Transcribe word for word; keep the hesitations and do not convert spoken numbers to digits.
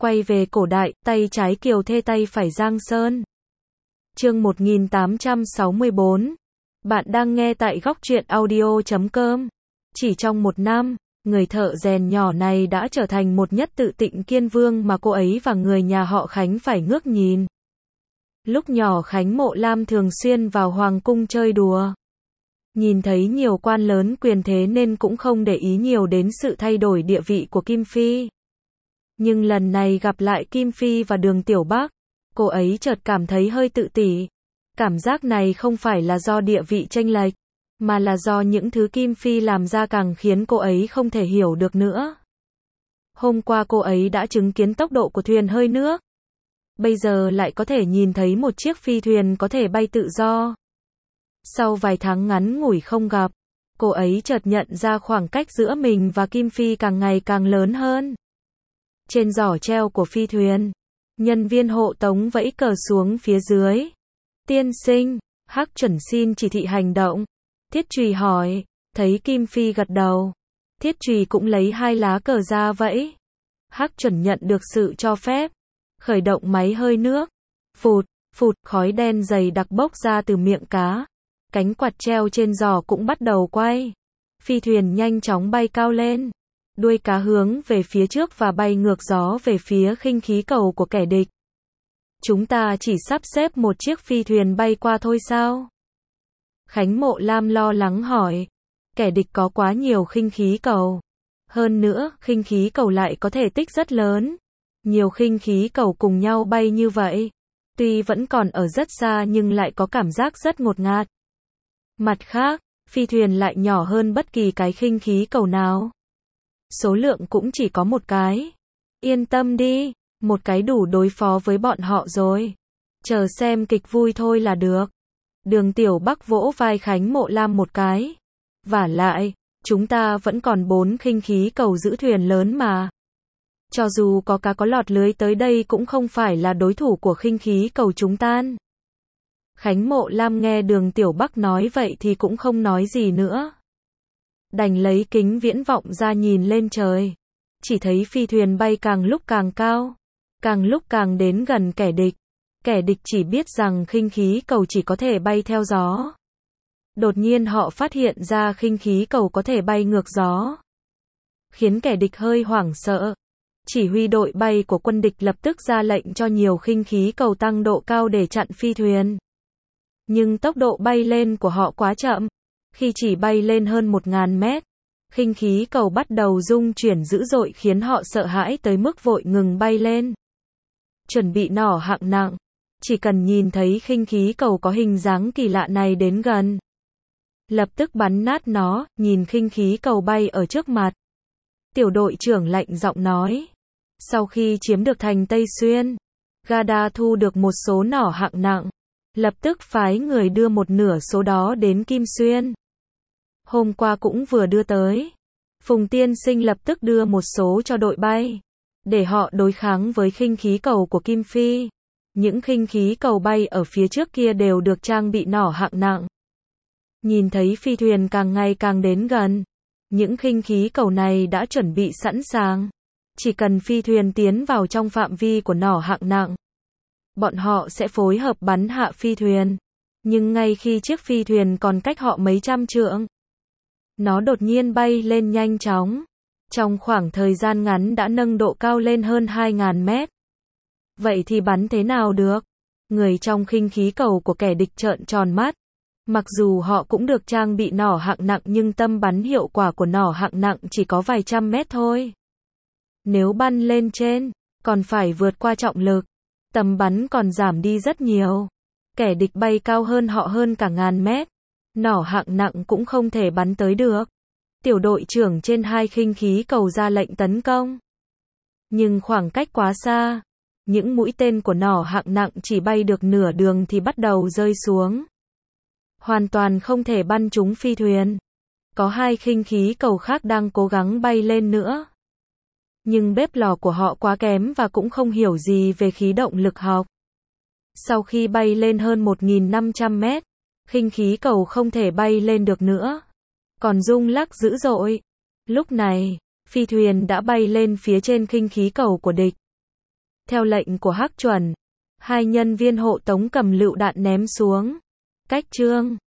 Quay về cổ đại, tay trái Kiều Thê tay phải Giang Sơn. Chương một nghìn tám trăm sáu mươi bốn. Bạn đang nghe tại góc truyện audio chấm com. Chỉ trong một năm, người thợ rèn nhỏ này đã trở thành một nhất tự Tịnh Kiên Vương mà cô ấy và người nhà họ Khánh phải ngước nhìn. Lúc nhỏ Khánh Mộ Lam thường xuyên vào hoàng cung chơi đùa. Nhìn thấy nhiều quan lớn quyền thế nên cũng không để ý nhiều đến sự thay đổi địa vị của Kim Phi. Nhưng lần này gặp lại Kim Phi và Đường Tiểu Bắc, cô ấy chợt cảm thấy hơi tự tỷ. Cảm giác này không phải là do địa vị chênh lệch, mà là do những thứ Kim Phi làm ra càng khiến cô ấy không thể hiểu được nữa. Hôm qua cô ấy đã chứng kiến tốc độ của thuyền hơi nước. Bây giờ lại có thể nhìn thấy một chiếc phi thuyền có thể bay tự do. Sau vài tháng ngắn ngủi không gặp, cô ấy chợt nhận ra khoảng cách giữa mình và Kim Phi càng ngày càng lớn hơn. Trên giỏ treo của phi thuyền, nhân viên hộ tống vẫy cờ xuống phía dưới. Tiên sinh, Hắc Chuẩn xin chỉ thị hành động. Thiết Trùy hỏi, thấy Kim Phi gật đầu. Thiết Trùy cũng lấy hai lá cờ ra vẫy. Hắc Chuẩn nhận được sự cho phép, khởi động máy hơi nước. Phụt, phụt, khói đen dày đặc bốc ra từ miệng cá. Cánh quạt treo trên giỏ cũng bắt đầu quay. Phi thuyền nhanh chóng bay cao lên. Đuôi cá hướng về phía trước và bay ngược gió về phía khinh khí cầu của kẻ địch. Chúng ta chỉ sắp xếp một chiếc phi thuyền bay qua thôi sao? Khánh Mộ Lam lo lắng hỏi. Kẻ địch có quá nhiều khinh khí cầu. Hơn nữa, khinh khí cầu lại có thể tích rất lớn. Nhiều khinh khí cầu cùng nhau bay như vậy. Tuy vẫn còn ở rất xa nhưng lại có cảm giác rất ngột ngạt. Mặt khác, phi thuyền lại nhỏ hơn bất kỳ cái khinh khí cầu nào. Số lượng cũng chỉ có một cái. Yên tâm đi, một cái đủ đối phó với bọn họ rồi. Chờ xem kịch vui thôi là được. Đường Tiểu Bắc vỗ vai Khánh Mộ Lam một cái. Vả lại, chúng ta vẫn còn bốn khinh khí cầu giữ thuyền lớn mà. Cho dù có cá có lọt lưới tới đây cũng không phải là đối thủ của khinh khí cầu chúng tan. Khánh Mộ Lam nghe Đường Tiểu Bắc nói vậy thì cũng không nói gì nữa. Đành lấy kính viễn vọng ra nhìn lên trời. Chỉ thấy phi thuyền bay càng lúc càng cao, càng lúc càng đến gần kẻ địch. Kẻ địch chỉ biết rằng khinh khí cầu chỉ có thể bay theo gió. Đột nhiên họ phát hiện ra khinh khí cầu có thể bay ngược gió, khiến kẻ địch hơi hoảng sợ. Chỉ huy đội bay của quân địch lập tức ra lệnh cho nhiều khinh khí cầu tăng độ cao để chặn phi thuyền. Nhưng tốc độ bay lên của họ quá chậm. Khi chỉ bay lên hơn một nghìn mét, khinh khí cầu bắt đầu rung chuyển dữ dội khiến họ sợ hãi tới mức vội ngừng bay lên. Chuẩn bị nỏ hạng nặng. Chỉ cần nhìn thấy khinh khí cầu có hình dáng kỳ lạ này đến gần, lập tức bắn nát nó. Nhìn khinh khí cầu bay ở trước mặt, tiểu đội trưởng lạnh giọng nói. Sau khi chiếm được thành Tây Xuyên, Gada thu được một số nỏ hạng nặng, lập tức phái người đưa một nửa số đó đến Kim Xuyên. Hôm qua cũng vừa đưa tới. Phùng tiên sinh lập tức đưa một số cho đội bay, để họ đối kháng với khinh khí cầu của Kim Phi. Những khinh khí cầu bay ở phía trước kia đều được trang bị nỏ hạng nặng. Nhìn thấy phi thuyền càng ngày càng đến gần, những khinh khí cầu này đã chuẩn bị sẵn sàng. Chỉ cần phi thuyền tiến vào trong phạm vi của nỏ hạng nặng, bọn họ sẽ phối hợp bắn hạ phi thuyền. Nhưng ngay khi chiếc phi thuyền còn cách họ mấy trăm trượng, nó đột nhiên bay lên nhanh chóng. Trong khoảng thời gian ngắn đã nâng độ cao lên hơn hai nghìn mét. Vậy thì bắn thế nào được? Người trong khinh khí cầu của kẻ địch trợn tròn mắt. Mặc dù họ cũng được trang bị nỏ hạng nặng nhưng tâm bắn hiệu quả của nỏ hạng nặng chỉ có vài trăm mét thôi. Nếu bắn lên trên, còn phải vượt qua trọng lực. Tầm bắn còn giảm đi rất nhiều. Kẻ địch bay cao hơn họ hơn cả ngàn mét. Nỏ hạng nặng cũng không thể bắn tới được. Tiểu đội trưởng trên hai khinh khí cầu ra lệnh tấn công. Nhưng khoảng cách quá xa. Những mũi tên của nỏ hạng nặng chỉ bay được nửa đường thì bắt đầu rơi xuống. Hoàn toàn không thể bắn trúng phi thuyền. Có hai khinh khí cầu khác đang cố gắng bay lên nữa. Nhưng bếp lò của họ quá kém và cũng không hiểu gì về khí động lực học. Sau khi bay lên hơn một nghìn năm trăm mét, khinh khí cầu không thể bay lên được nữa. Còn rung lắc dữ dội. Lúc này, phi thuyền đã bay lên phía trên khinh khí cầu của địch. Theo lệnh của Hắc Chuẩn, hai nhân viên hộ tống cầm lựu đạn ném xuống. Cách Trương